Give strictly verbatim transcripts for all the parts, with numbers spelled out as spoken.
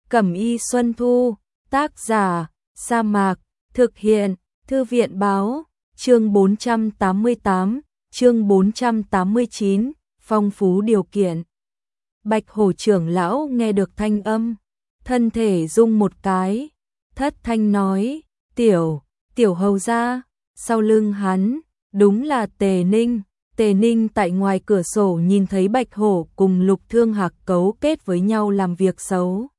Cẩm y Xuân Thu, tác giả, Sa Mạc, thực hiện, Thư viện báo, chương bốn trăm tám mươi tám, chương bốn trăm tám mươi chín, phong phú điều kiện. Bạch Hổ trưởng lão nghe được thanh âm, thân thể rung một cái, thất thanh nói, tiểu, tiểu hầu gia, sau lưng hắn, đúng là Tề Ninh. Tề Ninh tại ngoài cửa sổ nhìn thấy Bạch Hổ cùng Lục Thương Hạc cấu kết với nhau làm việc xấu.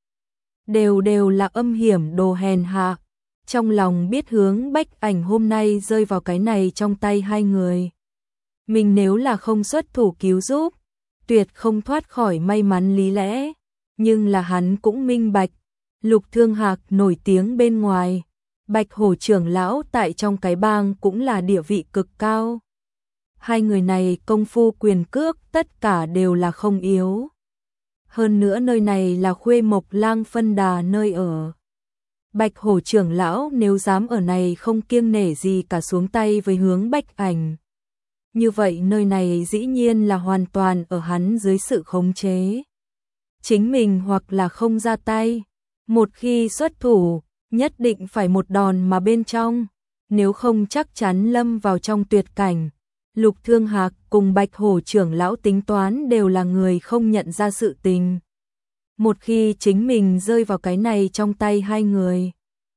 Đều đều là âm hiểm đồ hèn hạ, trong lòng biết hướng Bách Ảnh hôm nay rơi vào cái này trong tay hai người. Mình nếu là không xuất thủ cứu giúp, tuyệt không thoát khỏi may mắn lý lẽ, nhưng là hắn cũng minh bạch, Lục Thương Hạc nổi tiếng bên ngoài, Bạch Hổ trưởng lão tại trong cái bang cũng là địa vị cực cao. Hai người này công phu quyền cước tất cả đều là không yếu. Hơn nữa nơi này là Khuê Mộc Lang phân đà nơi ở. Bạch Hổ trưởng lão nếu dám ở này không kiêng nể gì cả xuống tay với hướng Bách Ảnh. Như vậy nơi này dĩ nhiên là hoàn toàn ở hắn dưới sự khống chế. Chính mình hoặc là không ra tay, một khi xuất thủ, nhất định phải một đòn mà bên trong, nếu không chắc chắn lâm vào trong tuyệt cảnh. Lục Thương Hạc cùng Bạch Hổ trưởng lão tính toán đều là người không nhận ra sự tình. Một khi chính mình rơi vào cái này trong tay hai người,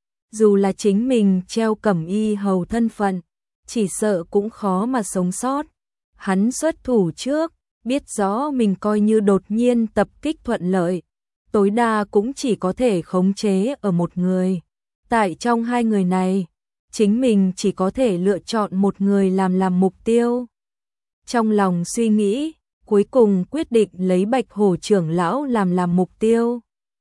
dù là chính mình treo cẩm y hầu thân phận, chỉ sợ cũng khó mà sống sót. Hắn xuất thủ trước, biết rõ mình coi như đột nhiên tập kích thuận lợi, tối đa cũng chỉ có thể khống chế ở một người. Tại trong hai người này, chính mình chỉ có thể lựa chọn một người làm làm mục tiêu. Trong lòng suy nghĩ, cuối cùng quyết định lấy Bạch Hổ trưởng lão làm làm mục tiêu.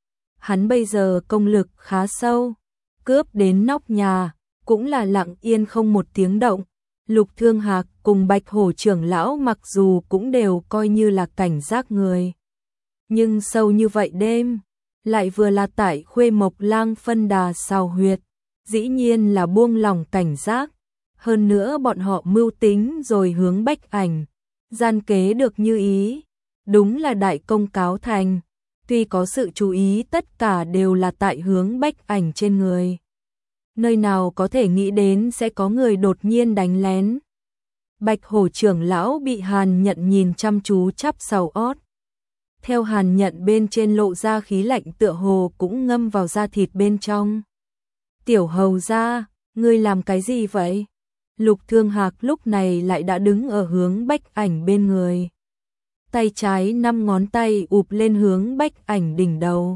Hắn bây giờ công lực khá sâu, cướp đến nóc nhà, cũng là lặng yên không một tiếng động. Lục Thương Hạc cùng Bạch Hổ trưởng lão mặc dù cũng đều coi như là cảnh giác người. Nhưng sâu như vậy đêm, lại vừa là tại Khuê Mộc Lang phân đà xào huyệt, dĩ nhiên là buông lòng cảnh giác. Hơn nữa bọn họ mưu tính rồi hướng Bách Ảnh, gian kế được như ý, đúng là đại công cáo thành. Tuy có sự chú ý tất cả đều là tại hướng Bách Ảnh trên người. Nơi nào có thể nghĩ đến sẽ có người đột nhiên đánh lén. Bạch Hổ trưởng lão bị Hàn Nhận nhìn chăm chú chắp sau ót. Theo Hàn Nhận bên trên lộ ra khí lạnh tựa hồ cũng ngâm vào da thịt bên trong. Tiểu hầu gia, ngươi làm cái gì vậy? Lục Thương Hạc lúc này lại đã đứng ở hướng Bách Ảnh bên người. Tay trái năm ngón tay ụp lên hướng Bách Ảnh đỉnh đầu.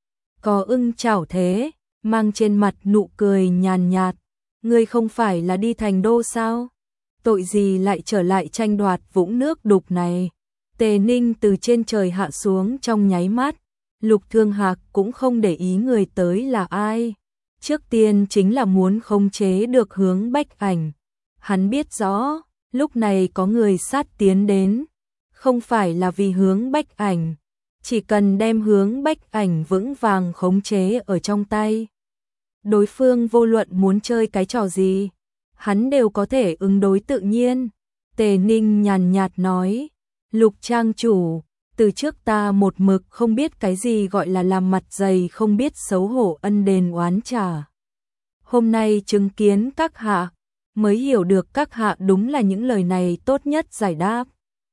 Có ưng chảo thế, mang trên mặt nụ cười nhàn nhạt. Ngươi không phải là đi thành đô sao? Tội gì lại trở lại tranh đoạt vũng nước đục này? Tề Ninh từ trên trời hạ xuống trong nháy mắt. Lục Thương Hạc cũng không để ý người tới là ai. Trước tiên chính là muốn khống chế được hướng Bách Ảnh. Hắn biết rõ, lúc này có người sát tiến đến, không phải là vì hướng Bách Ảnh, chỉ cần đem hướng Bách Ảnh vững vàng khống chế ở trong tay. Đối phương vô luận muốn chơi cái trò gì, hắn đều có thể ứng đối tự nhiên. Tề Ninh nhàn nhạt nói, Lục trang chủ, từ trước ta một mực không biết cái gì gọi là làm mặt dày không biết xấu hổ ân đền oán trả. Hôm nay chứng kiến các hạ, mới hiểu được các hạ đúng là những lời này tốt nhất giải đáp.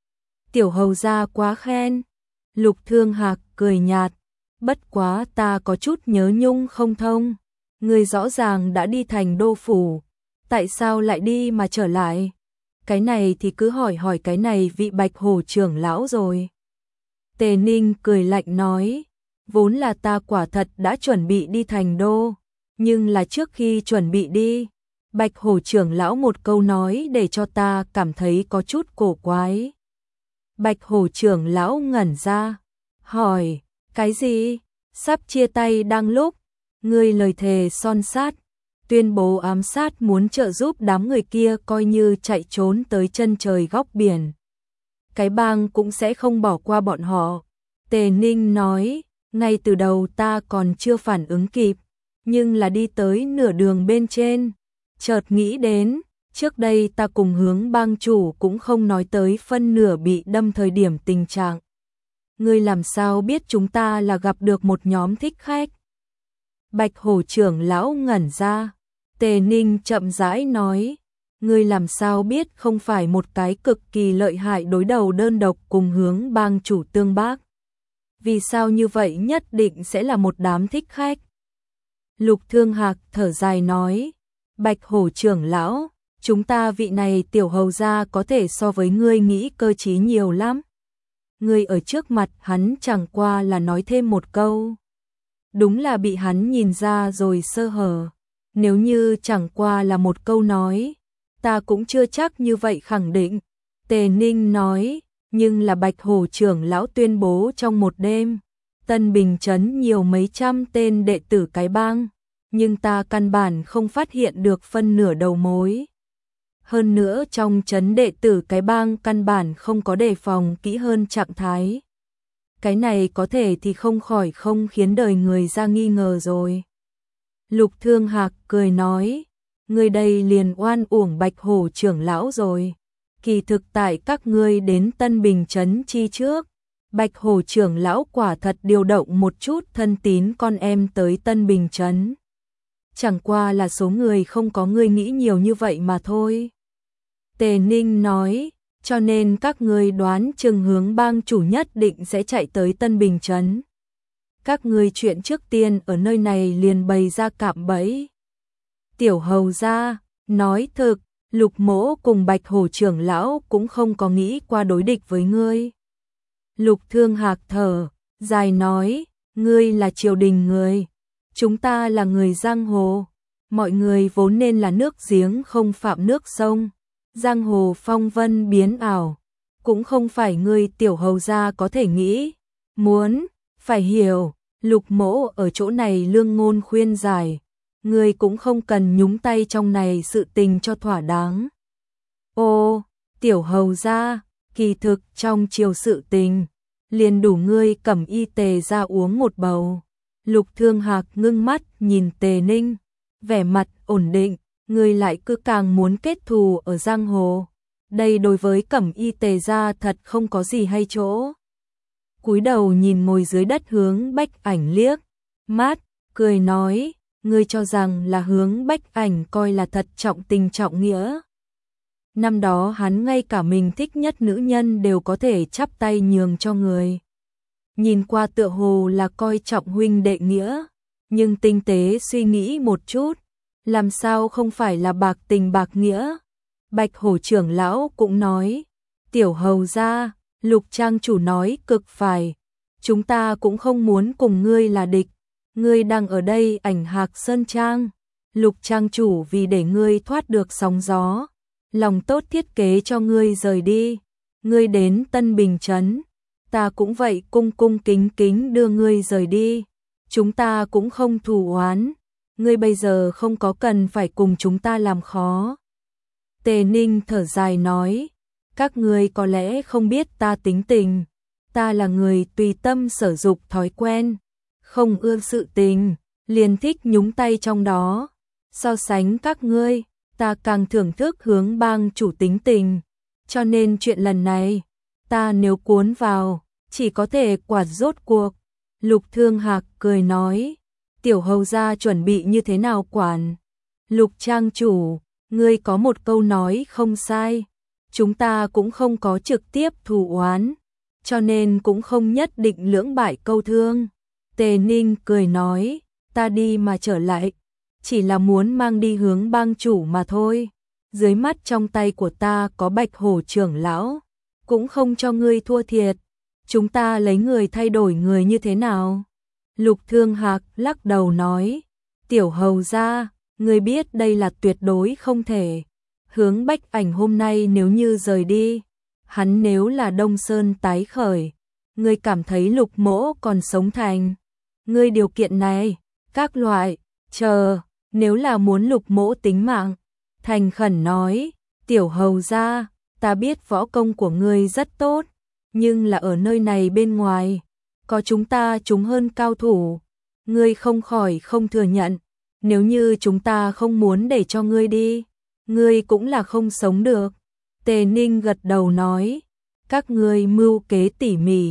Tiểu hầu gia quá khen. Lục Thương Hạc cười nhạt, bất quá ta có chút nhớ nhung không thông. Người rõ ràng đã đi thành đô phủ, tại sao lại đi mà trở lại? Cái này thì cứ hỏi hỏi cái này vị Bạch Hổ trưởng lão rồi. Tề Ninh cười lạnh nói, vốn là ta quả thật đã chuẩn bị đi thành đô, nhưng là trước khi chuẩn bị đi, Bạch Hổ trưởng lão một câu nói để cho ta cảm thấy có chút cổ quái. Bạch Hổ trưởng lão ngẩn ra, hỏi, cái gì? Sắp chia tay đang lúc, ngươi lời thề son sát, tuyên bố ám sát muốn trợ giúp đám người kia coi như chạy trốn tới chân trời góc biển. Cái bang cũng sẽ không bỏ qua bọn họ. Tề Ninh nói, ngay từ đầu ta còn chưa phản ứng kịp, nhưng là đi tới nửa đường bên trên. Chợt nghĩ đến, trước đây ta cùng hướng bang chủ cũng không nói tới phân nửa bị đâm thời điểm tình trạng. ngươi làm sao biết chúng ta là gặp được một nhóm thích khách? Bạch Hổ trưởng lão ngẩn ra, Tề Ninh chậm rãi nói, ngươi làm sao biết không phải một cái cực kỳ lợi hại đối đầu đơn độc cùng Hướng Bang chủ tương bác? Vì sao như vậy nhất định sẽ là một đám thích khách? Lục Thương Hạc thở dài nói, Bạch Hổ trưởng lão, chúng ta vị này tiểu hầu gia có thể so với ngươi nghĩ cơ trí nhiều lắm. Ngươi ở trước mặt hắn chẳng qua là nói thêm một câu. Đúng là bị hắn nhìn ra rồi sơ hở. Nếu như chẳng qua là một câu nói, ta cũng chưa chắc như vậy khẳng định. Tề Ninh nói, nhưng là Bạch Hổ trưởng lão tuyên bố trong một đêm, Tân Bình trấn nhiều mấy trăm tên đệ tử cái bang, nhưng ta căn bản không phát hiện được phân nửa đầu mối. Hơn nữa trong trấn đệ tử cái bang căn bản không có đề phòng kỹ hơn trạng thái. Cái này có thể thì không khỏi không khiến đời người ra nghi ngờ rồi. Lục Thương Hạc cười nói, ngươi đây liền oan uổng Bạch Hổ trưởng lão rồi. Kỳ thực tại các ngươi đến Tân Bình trấn chi trước, Bạch Hổ trưởng lão quả thật điều động một chút thân tín con em tới Tân Bình trấn. Chẳng qua là số người không có ngươi nghĩ nhiều như vậy mà thôi. Tề Ninh nói, cho nên các ngươi đoán chừng Hướng Bang chủ nhất định sẽ chạy tới Tân Bình trấn. Các ngươi chuyện trước tiên ở nơi này liền bày ra cạm bẫy. Tiểu hầu gia, nói thực, Lục Mỗ cùng Bạch Hổ trưởng lão cũng không có nghĩ qua đối địch với ngươi. Lục Thương Hạc thở, dài nói, ngươi là triều đình người, chúng ta là người giang hồ, mọi người vốn nên là nước giếng không phạm nước sông, giang hồ phong vân biến ảo, cũng không phải ngươi tiểu hầu gia có thể nghĩ, muốn, phải hiểu, Lục Mỗ ở chỗ này lương ngôn khuyên giải, ngươi cũng không cần nhúng tay trong này sự tình cho thỏa đáng. Ô, tiểu hầu gia, kỳ thực trong triều sự tình, liền đủ ngươi cầm y tề ra uống một bầu. Lục Thương Hạc ngưng mắt nhìn Tề Ninh, vẻ mặt ổn định, ngươi lại cứ càng muốn kết thù ở giang hồ. Đây đối với cẩm y tề gia thật không có gì hay chỗ. Cúi đầu nhìn ngồi dưới đất Hướng Bách Ảnh liếc mắt, cười nói, ngươi cho rằng là Hướng Bách Ảnh coi là thật trọng tình trọng nghĩa. Năm đó hắn ngay cả mình thích nhất nữ nhân đều có thể chắp tay nhường cho người. Nhìn qua tựa hồ là coi trọng huynh đệ nghĩa, nhưng tinh tế suy nghĩ một chút, làm sao không phải là bạc tình bạc nghĩa. Bạch Hổ trưởng lão cũng nói, tiểu hầu gia, Lục trang chủ nói cực phải, chúng ta cũng không muốn cùng ngươi là địch. Ngươi đang ở đây Ảnh Hạc Sơn Trang, Lục trang chủ vì để ngươi thoát được sóng gió, lòng tốt thiết kế cho ngươi rời đi. Ngươi đến Tân Bình trấn, ta cũng vậy cung cung kính kính đưa ngươi rời đi. Chúng ta cũng không thù oán, ngươi bây giờ không có cần phải cùng chúng ta làm khó. Tề Ninh thở dài nói, các ngươi có lẽ không biết ta tính tình, ta là người tùy tâm sở dục thói quen, không ưa sự tình, liền thích nhúng tay trong đó. So sánh các ngươi, ta càng thưởng thức Hướng Bang chủ tính tình, cho nên chuyện lần này, ta nếu cuốn vào, chỉ có thể quả rốt cuộc. Lục Thương Hạc cười nói, tiểu hầu gia chuẩn bị như thế nào quản? Lục trang chủ, ngươi có một câu nói không sai, chúng ta cũng không có trực tiếp thù oán, cho nên cũng không nhất định lưỡng bại câu thương. Tề Ninh cười nói, ta đi mà trở lại, chỉ là muốn mang đi Hướng Bang chủ mà thôi. Dưới mắt trong tay của ta có Bạch Hổ trưởng lão, cũng không cho ngươi thua thiệt. Chúng ta lấy người thay đổi người như thế nào? Lục Thương Hạc lắc đầu nói, tiểu hầu gia, ngươi biết đây là tuyệt đối không thể. Hướng Bách Ảnh hôm nay nếu như rời đi, hắn nếu là Đông Sơn tái khởi, ngươi cảm thấy Lục Mỗ còn sống thành? Ngươi điều kiện này, các loại, chờ, nếu là muốn Lục Mỗ tính mạng, thành khẩn nói, tiểu hầu gia, ta biết võ công của ngươi rất tốt, nhưng là ở nơi này bên ngoài, có chúng ta chúng hơn cao thủ, ngươi không khỏi không thừa nhận, nếu như chúng ta không muốn để cho ngươi đi, ngươi cũng là không sống được. Tề Ninh gật đầu nói, các ngươi mưu kế tỉ mỉ,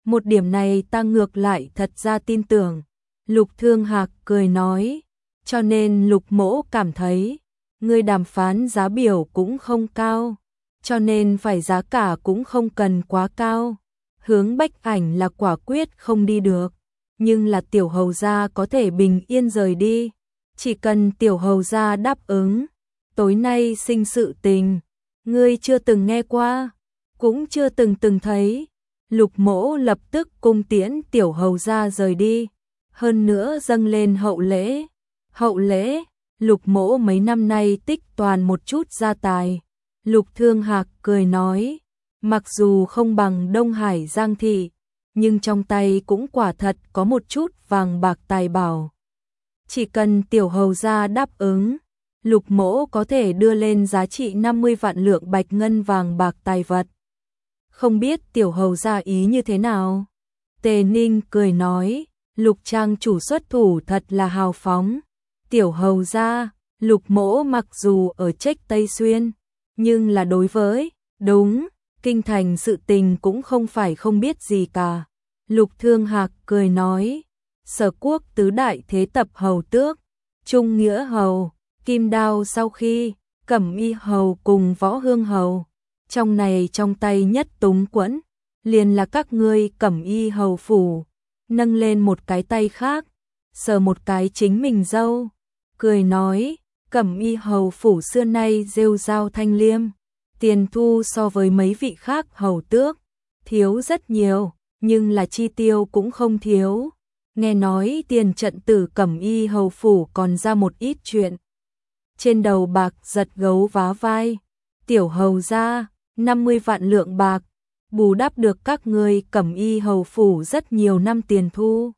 Một điểm này ta ngược lại thật ra tin tưởng. Lục Thương Hạc cười nói, cho nên Lục Mỗ cảm thấy, ngươi đàm phán giá biểu cũng không cao, cho nên phải giá cả cũng không cần quá cao. Hướng Bách Ảnh là quả quyết không đi được, nhưng là tiểu hầu gia có thể bình yên rời đi, chỉ cần tiểu hầu gia đáp ứng. Tối nay sinh sự tình, ngươi chưa từng nghe qua, cũng chưa từng từng thấy. Lục Mỗ lập tức cung tiễn tiểu hầu gia rời đi, hơn nữa dâng lên hậu lễ. Hậu lễ, Lục Mỗ mấy năm nay tích toàn một chút gia tài. Lục Thương Hạc cười nói, mặc dù không bằng Đông Hải Giang thị, nhưng trong tay cũng quả thật có một chút vàng bạc tài bảo. Chỉ cần tiểu hầu gia đáp ứng, Lục Mỗ có thể đưa lên giá trị năm mươi vạn lượng bạch ngân vàng bạc tài vật. Không biết tiểu hầu gia ý như thế nào? Tề Ninh cười nói, Lục trang chủ xuất thủ thật là hào phóng. Tiểu hầu gia, Lục Mỗ mặc dù ở Trách Tây Xuyên, nhưng là đối với, đúng, kinh thành sự tình cũng không phải không biết gì cả. Lục Thương Hạc cười nói, Sở Quốc tứ đại thế tập hầu tước, Trung Nghĩa hầu, Kim Đao sau khi, Cẩm Y hầu cùng Võ Hương hầu, trong này trong tay nhất túng quẫn, liền là các ngươi Cẩm Y hầu phủ. Nâng lên một cái tay khác, sờ một cái chính mình râu, cười nói, Cẩm Y hầu phủ xưa nay rêu rao thanh liêm, tiền thu so với mấy vị khác hầu tước thiếu rất nhiều, nhưng là chi tiêu cũng không thiếu. Nghe nói tiền trận tử Cẩm Y hầu phủ còn ra một ít chuyện. Trên đầu bạc giật gấu vá vai, tiểu hầu gia, năm mươi vạn lượng bạc, bù đắp được các ngươi Cẩm Y hầu phủ rất nhiều năm tiền thu.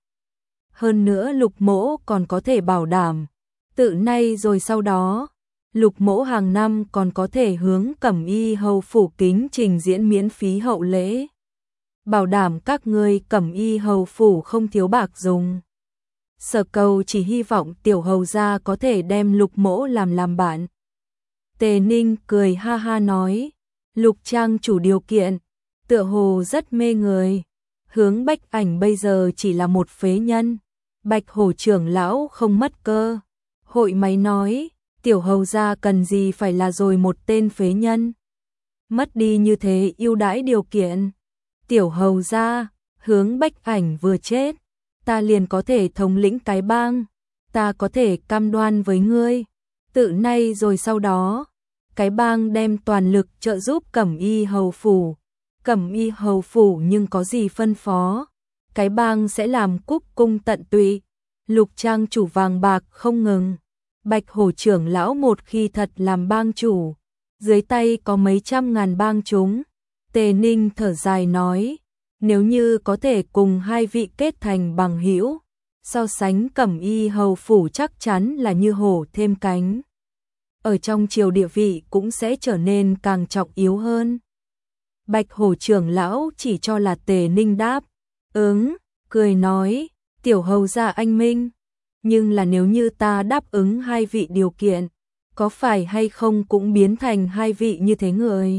Hơn nữa Lục Mỗ còn có thể bảo đảm, từ nay rồi sau đó, Lục Mỗ hàng năm còn có thể hướng Cẩm Y hầu phủ kính trình diễn miễn phí hậu lễ. Bảo đảm các ngươi Cẩm Y hầu phủ không thiếu bạc dùng. Sở Cầu chỉ hy vọng tiểu hầu gia có thể đem Lục Mỗ làm làm bạn. Tề Ninh cười ha ha nói, Lục trang chủ điều kiện, tựa hồ rất mê người. Hướng Bách Ảnh bây giờ chỉ là một phế nhân. Bạch Hổ trưởng lão không mất cơ. Hội máy nói, tiểu hầu gia cần gì phải là rồi một tên phế nhân. Mất đi như thế ưu đãi điều kiện. Tiểu hầu gia, Hướng Bách Ảnh vừa chết, ta liền có thể thống lĩnh cái bang. Ta có thể cam đoan với ngươi, từ nay rồi sau đó, cái bang đem toàn lực trợ giúp Cẩm Y hầu phủ. Cẩm Y hầu phủ nhưng có gì phân phó, cái bang sẽ làm cúc cung tận tụy. Lục trang chủ vàng bạc không ngừng. Bạch Hổ trưởng lão một khi thật làm bang chủ, dưới tay có mấy trăm ngàn bang chúng. Tề Ninh thở dài nói, nếu như có thể cùng hai vị kết thành bằng hữu, so sánh Cẩm Y hầu phủ chắc chắn là như hổ thêm cánh. Ở trong triều địa vị cũng sẽ trở nên càng trọng yếu hơn. Bạch Hổ trưởng lão chỉ cho là Tề Ninh đáp, ứng, cười nói, tiểu hầu gia anh minh, nhưng là nếu như ta đáp ứng hai vị điều kiện, có phải hay không cũng biến thành hai vị như thế người?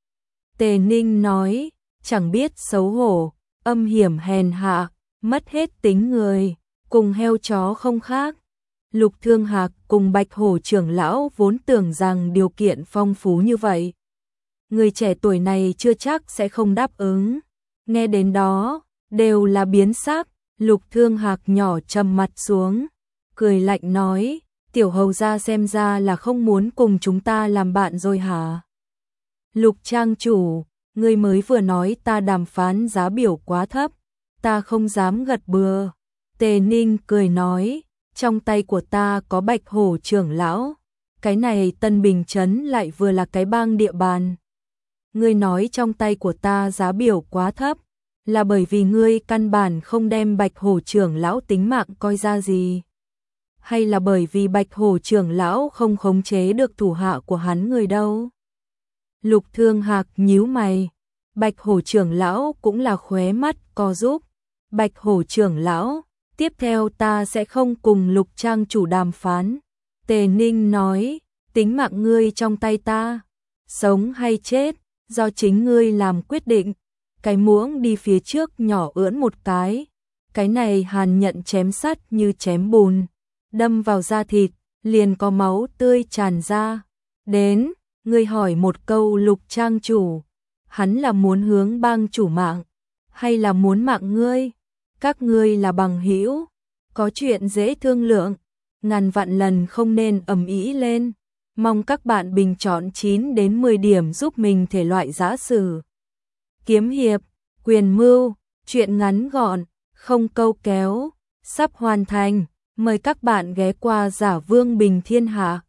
Tề Ninh nói, chẳng biết xấu hổ, âm hiểm hèn hạ, mất hết tính người, cùng heo chó không khác. Lục Thương Hạc cùng Bạch Hổ trưởng lão vốn tưởng rằng điều kiện phong phú như vậy, người trẻ tuổi này chưa chắc sẽ không đáp ứng. Nghe đến đó, đều là biến sắc. Lục Thương Hạc nhỏ trầm mặt xuống, cười lạnh nói, tiểu hầu gia xem ra là không muốn cùng chúng ta làm bạn rồi hả? Lục trang chủ, ngươi mới vừa nói ta đàm phán giá biểu quá thấp, ta không dám gật bừa. Tề Ninh cười nói, trong tay của ta có Bạch Hổ trưởng lão, cái này Tân Bình Trấn lại vừa là cái bang địa bàn. Ngươi nói trong tay của ta giá biểu quá thấp, là bởi vì ngươi căn bản không đem Bạch Hổ trưởng lão tính mạng coi ra gì? Hay là bởi vì Bạch Hổ trưởng lão không khống chế được thủ hạ của hắn người đâu? Lục Thương Hạc nhíu mày, Bạch Hổ trưởng lão cũng là khóe mắt co giúp. Bạch Hổ trưởng lão, tiếp theo ta sẽ không cùng Lục trang chủ đàm phán. Tề Ninh nói, tính mạng ngươi trong tay ta, sống hay chết, do chính ngươi làm quyết định. cái muỗng đi phía trước nhỏ ưỡn một cái. Cái này Hàn Nhận chém sắt như chém bùn, đâm vào da thịt, liền có máu tươi tràn ra. Đến, ngươi hỏi một câu Lục trang chủ, hắn là muốn hướng bang chủ mạng, hay là muốn mạng ngươi? Các ngươi là bằng hữu, có chuyện dễ thương lượng, ngàn vạn lần không nên ầm ĩ lên. Mong các bạn bình chọn chín đến mười điểm giúp mình thể loại giã sử, kiếm hiệp, quyền mưu, truyện ngắn gọn, không câu kéo, sắp hoàn thành. Mời các bạn ghé qua Giả Vương Bình Thiên Hạ.